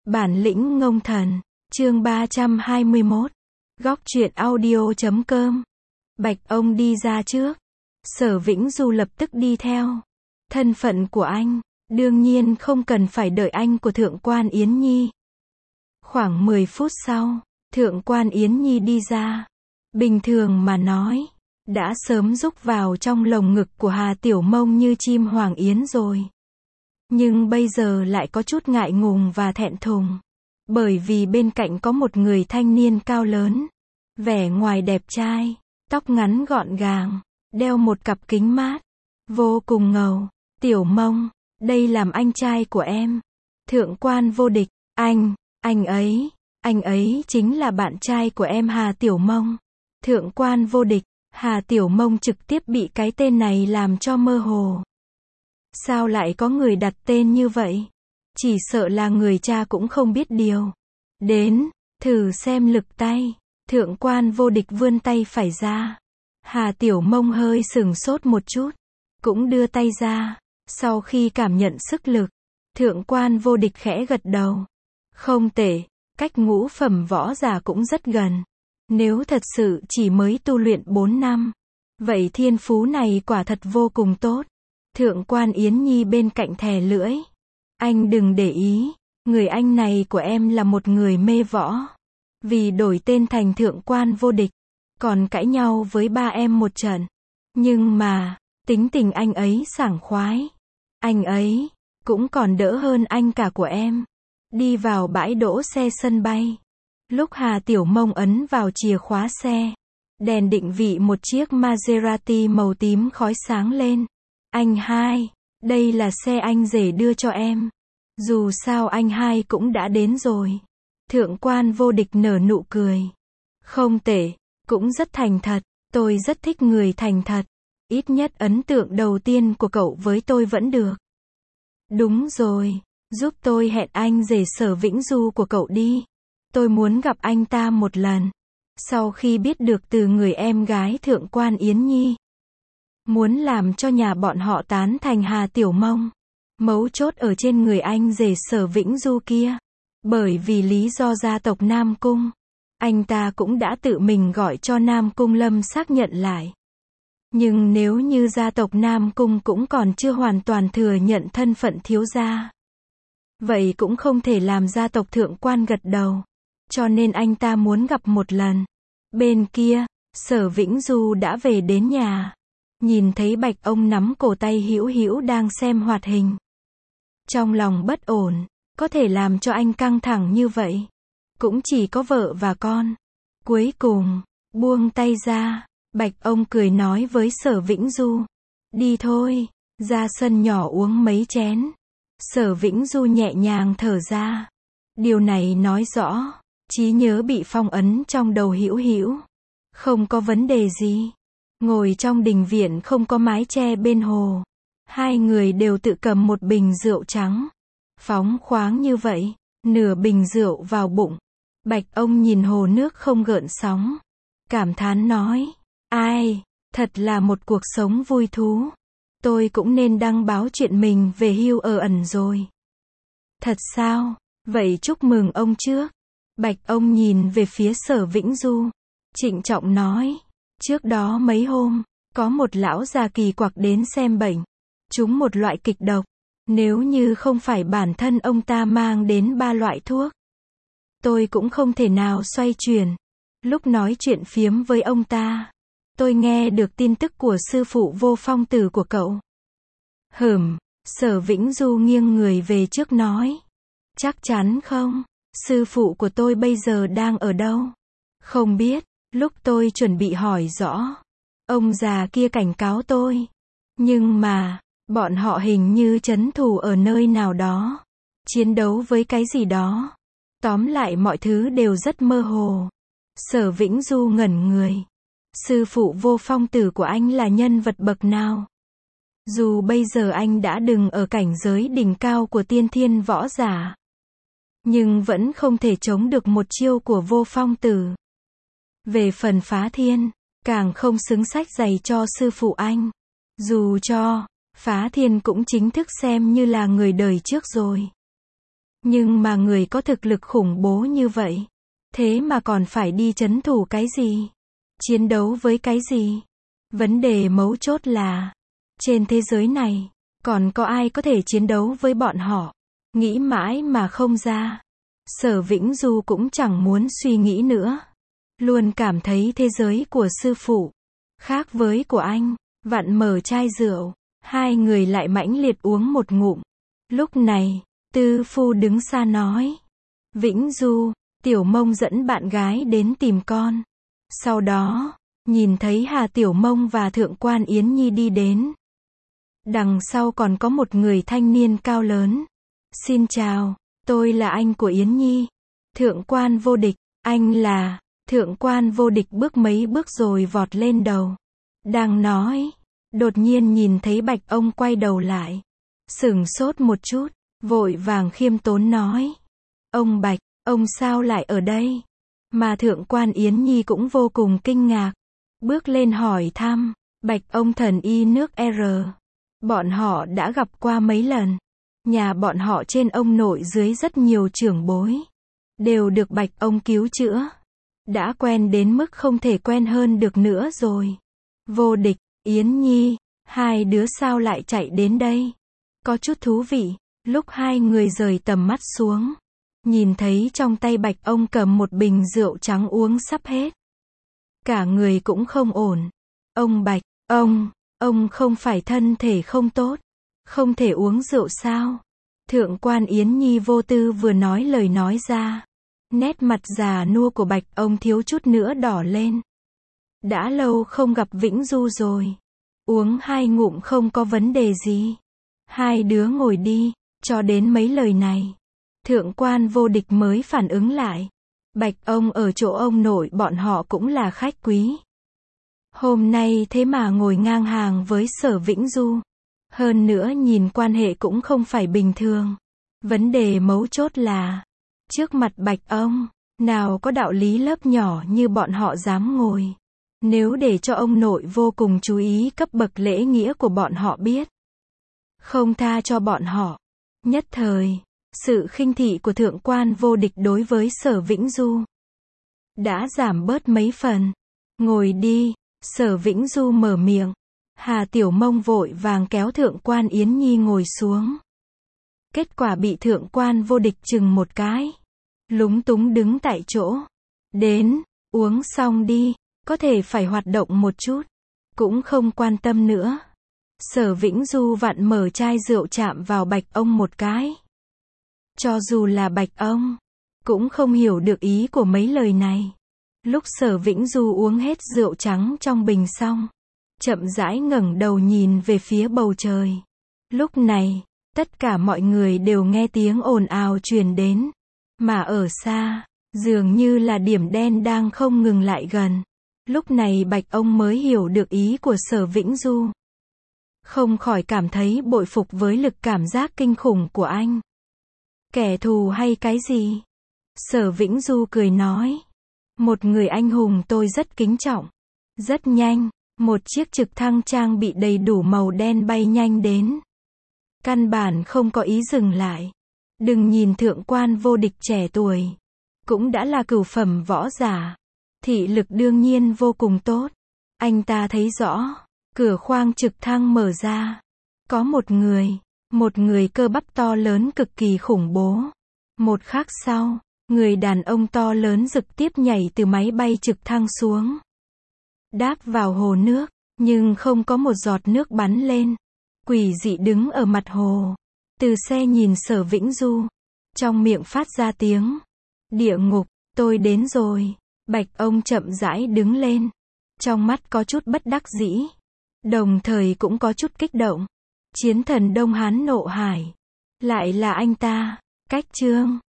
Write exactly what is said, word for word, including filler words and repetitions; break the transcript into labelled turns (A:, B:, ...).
A: Bản lĩnh ngông thần, chương ba trăm hai mươi mốt, góc truyện audio chấm com. Bạch ông đi ra trước. Sở Vĩnh Du lập tức đi theo. Thân phận của anh, đương nhiên không cần phải đợi anh của Thượng quan Yến Nhi. Khoảng mười phút sau, Thượng quan Yến Nhi đi ra. Bình thường mà nói, đã sớm rúc vào trong lồng ngực của Hà Tiểu Mông như chim hoàng yến rồi. Nhưng bây giờ lại có chút ngại ngùng và thẹn thùng. Bởi vì bên cạnh có một người thanh niên cao lớn. Vẻ ngoài đẹp trai, tóc ngắn gọn gàng, đeo một cặp kính mát. Vô cùng ngầu. Tiểu Mông, đây làm anh trai của em. Thượng quan Vô Địch, anh, anh ấy, anh ấy chính là bạn trai của em Hà Tiểu Mông. Thượng quan Vô Địch, Hà Tiểu Mông trực tiếp bị cái tên này làm cho mơ hồ. Sao lại có người đặt tên như vậy? Chỉ sợ là người cha cũng không biết điều. Đến, thử xem lực tay. Thượng quan Vô Địch vươn tay phải ra. Hà Tiểu Mông hơi sừng sốt một chút. Cũng đưa tay ra. Sau khi cảm nhận sức lực, Thượng quan Vô Địch khẽ gật đầu. Không tệ, cách ngũ phẩm võ giả cũng rất gần. Nếu thật sự chỉ mới tu luyện bốn năm, vậy thiên phú này quả thật vô cùng tốt. Thượng quan Yến Nhi bên cạnh thè lưỡi. Anh đừng để ý, người anh này của em là một người mê võ. Vì đổi tên thành Thượng quan Vô Địch, còn cãi nhau với ba em một trận. Nhưng mà, tính tình anh ấy sảng khoái. Anh ấy, cũng còn đỡ hơn anh cả của em. Đi vào bãi đỗ xe sân bay. Lúc Hà Tiểu Mông ấn vào chìa khóa xe, đèn định vị một chiếc Maserati màu tím khói sáng lên. Anh hai, đây là xe anh rể đưa cho em. Dù sao anh hai cũng đã đến rồi. Thượng quan Vô Địch nở nụ cười. Không tệ, cũng rất thành thật. Tôi rất thích người thành thật. Ít nhất ấn tượng đầu tiên của cậu với tôi vẫn được. Đúng rồi, giúp tôi hẹn anh rể Sở Vĩnh Du của cậu đi. Tôi muốn gặp anh ta một lần. Sau khi biết được từ người em gái Thượng quan Yến Nhi, muốn làm cho nhà bọn họ tán thành Hà Tiểu Mông. Mấu chốt ở trên người anh rể Sở Vĩnh Du kia. Bởi vì lý do gia tộc Nam Cung, anh ta cũng đã tự mình gọi cho Nam Cung Lâm xác nhận lại. Nhưng nếu như gia tộc Nam Cung cũng còn chưa hoàn toàn thừa nhận thân phận thiếu gia, vậy cũng không thể làm gia tộc Thượng quan gật đầu. Cho nên anh ta muốn gặp một lần. Bên kia, Sở Vĩnh Du đã về đến nhà. Nhìn thấy Bạch ông nắm cổ tay Hữu Hữu đang xem hoạt hình. Trong lòng bất ổn, có thể làm cho anh căng thẳng như vậy. Cũng chỉ có vợ và con. Cuối cùng, buông tay ra, Bạch ông cười nói với Sở Vĩnh Du. Đi thôi, ra sân nhỏ uống mấy chén. Sở Vĩnh Du nhẹ nhàng thở ra. Điều này nói rõ, trí nhớ bị phong ấn trong đầu Hữu Hữu. Không có vấn đề gì. Ngồi trong đình viện không có mái che bên hồ. Hai người đều tự cầm một bình rượu trắng. Phóng khoáng như vậy, nửa bình rượu vào bụng. Bạch ông nhìn hồ nước không gợn sóng. Cảm thán nói, ai, thật là một cuộc sống vui thú. Tôi cũng nên đăng báo chuyện mình về hưu ở ẩn rồi. Thật sao? Vậy chúc mừng ông trước. Bạch ông nhìn về phía Sở Vĩnh Du. Trịnh trọng nói. Trước đó mấy hôm, có một lão già kỳ quặc đến xem bệnh. Trúng một loại kịch độc. Nếu như không phải bản thân ông ta mang đến ba loại thuốc, tôi cũng không thể nào xoay chuyển. Lúc nói chuyện phiếm với ông ta, tôi nghe được tin tức của sư phụ Vô Phong tử của cậu. Hửm, Sở Vĩnh Du nghiêng người về trước nói. Chắc chắn không? Sư phụ của tôi bây giờ đang ở đâu? Không biết, lúc tôi chuẩn bị hỏi rõ, ông già kia cảnh cáo tôi. Nhưng mà, bọn họ hình như trấn thủ ở nơi nào đó. Chiến đấu với cái gì đó. Tóm lại mọi thứ đều rất mơ hồ. Sở Vĩnh Du ngẩn người. Sư phụ Vô Phong tử của anh là nhân vật bậc nào? Dù bây giờ anh đã đừng ở cảnh giới đỉnh cao của tiên thiên võ giả, nhưng vẫn không thể chống được một chiêu của Vô Phong tử. Về phần phá thiên, càng không xứng sách giày cho sư phụ anh. Dù cho, phá thiên cũng chính thức xem như là người đời trước rồi. Nhưng mà người có thực lực khủng bố như vậy, thế mà còn phải đi trấn thủ cái gì? Chiến đấu với cái gì? Vấn đề mấu chốt là, trên thế giới này, còn có ai có thể chiến đấu với bọn họ? Nghĩ mãi mà không ra. Sở Vĩnh Du cũng chẳng muốn suy nghĩ nữa. Luôn cảm thấy thế giới của sư phụ khác với của anh. Vặn mở chai rượu, hai người lại mãnh liệt uống một ngụm. Lúc này, Tư Phu đứng xa nói. Vĩnh Du, Tiểu Mông dẫn bạn gái đến tìm con. Sau đó, nhìn thấy Hà Tiểu Mông và Thượng quan Yến Nhi đi đến. Đằng sau còn có một người thanh niên cao lớn. Xin chào, tôi là anh của Yến Nhi. Thượng quan Vô Địch, anh là... Thượng quan Vô Địch bước mấy bước rồi vọt lên đầu. Đang nói, đột nhiên nhìn thấy Bạch ông quay đầu lại. Sửng sốt một chút, vội vàng khiêm tốn nói. Ông Bạch, ông sao lại ở đây? Mà Thượng quan Yến Nhi cũng vô cùng kinh ngạc. Bước lên hỏi thăm, Bạch ông thần y nước R. Bọn họ đã gặp qua mấy lần. Nhà bọn họ trên ông nội dưới rất nhiều trưởng bối. Đều được Bạch ông cứu chữa. Đã quen đến mức không thể quen hơn được nữa rồi. Vô Địch, Yến Nhi, hai đứa sao lại chạy đến đây? Có chút thú vị. Lúc hai người rời tầm mắt xuống, nhìn thấy trong tay Bạch ông cầm một bình rượu trắng uống sắp hết. Cả người cũng không ổn. Ông Bạch, ông, ông không phải thân thể không tốt, không thể uống rượu sao? Thượng quan Yến Nhi vô tư vừa nói lời nói ra. Nét mặt già nua của Bạch ông thiếu chút nữa đỏ lên. Đã lâu không gặp Vĩnh Du rồi. Uống hai ngụm không có vấn đề gì. Hai đứa ngồi đi. Cho đến mấy lời này, Thượng quan Vô Địch mới phản ứng lại. Bạch ông ở chỗ ông nội bọn họ cũng là khách quý. Hôm nay thế mà ngồi ngang hàng với Sở Vĩnh Du. Hơn nữa nhìn quan hệ cũng không phải bình thường. Vấn đề mấu chốt là, trước mặt Bạch ông, nào có đạo lý lớp nhỏ như bọn họ dám ngồi. Nếu để cho ông nội vô cùng chú ý cấp bậc lễ nghĩa của bọn họ biết, không tha cho bọn họ. Nhất thời, sự khinh thị của Thượng quan Vô Địch đối với Sở Vĩnh Du đã giảm bớt mấy phần. Ngồi đi, Sở Vĩnh Du mở miệng. Hà Tiểu Mông vội vàng kéo Thượng quan Yến Nhi ngồi xuống. Kết quả bị Thượng quan Vô Địch chừng một cái. Lúng túng đứng tại chỗ. Đến, uống xong đi, có thể phải hoạt động một chút. Cũng không quan tâm nữa. Sở Vĩnh Du vặn mở chai rượu chạm vào Bạch ông một cái. Cho dù là Bạch ông, cũng không hiểu được ý của mấy lời này. Lúc Sở Vĩnh Du uống hết rượu trắng trong bình xong, chậm rãi ngẩng đầu nhìn về phía bầu trời. Lúc này, tất cả mọi người đều nghe tiếng ồn ào truyền đến. Mà ở xa, dường như là điểm đen đang không ngừng lại gần. Lúc này Bạch ông mới hiểu được ý của Sở Vĩnh Du. Không khỏi cảm thấy bội phục với lực cảm giác kinh khủng của anh. Kẻ thù hay cái gì? Sở Vĩnh Du cười nói. Một người anh hùng tôi rất kính trọng. Rất nhanh, một chiếc trực thăng trang bị đầy đủ màu đen bay nhanh đến. Căn bản không có ý dừng lại. Đừng nhìn Thượng quan Vô Địch trẻ tuổi, cũng đã là cửu phẩm võ giả. Thị lực đương nhiên vô cùng tốt. Anh ta thấy rõ. Cửa khoang trực thăng mở ra. Có một người, một người cơ bắp to lớn cực kỳ khủng bố. Một khắc sau, người đàn ông to lớn trực tiếp nhảy từ máy bay trực thăng xuống. Đáp vào hồ nước, nhưng không có một giọt nước bắn lên. Quỷ dị đứng ở mặt hồ. Từ xe nhìn Sở Vĩnh Du. Trong miệng phát ra tiếng. Địa ngục, tôi đến rồi. Bạch ông chậm rãi đứng lên. Trong mắt có chút bất đắc dĩ. Đồng thời cũng có chút kích động. Chiến thần Đông Hán Nộ Hải. Lại là anh ta. Cách chương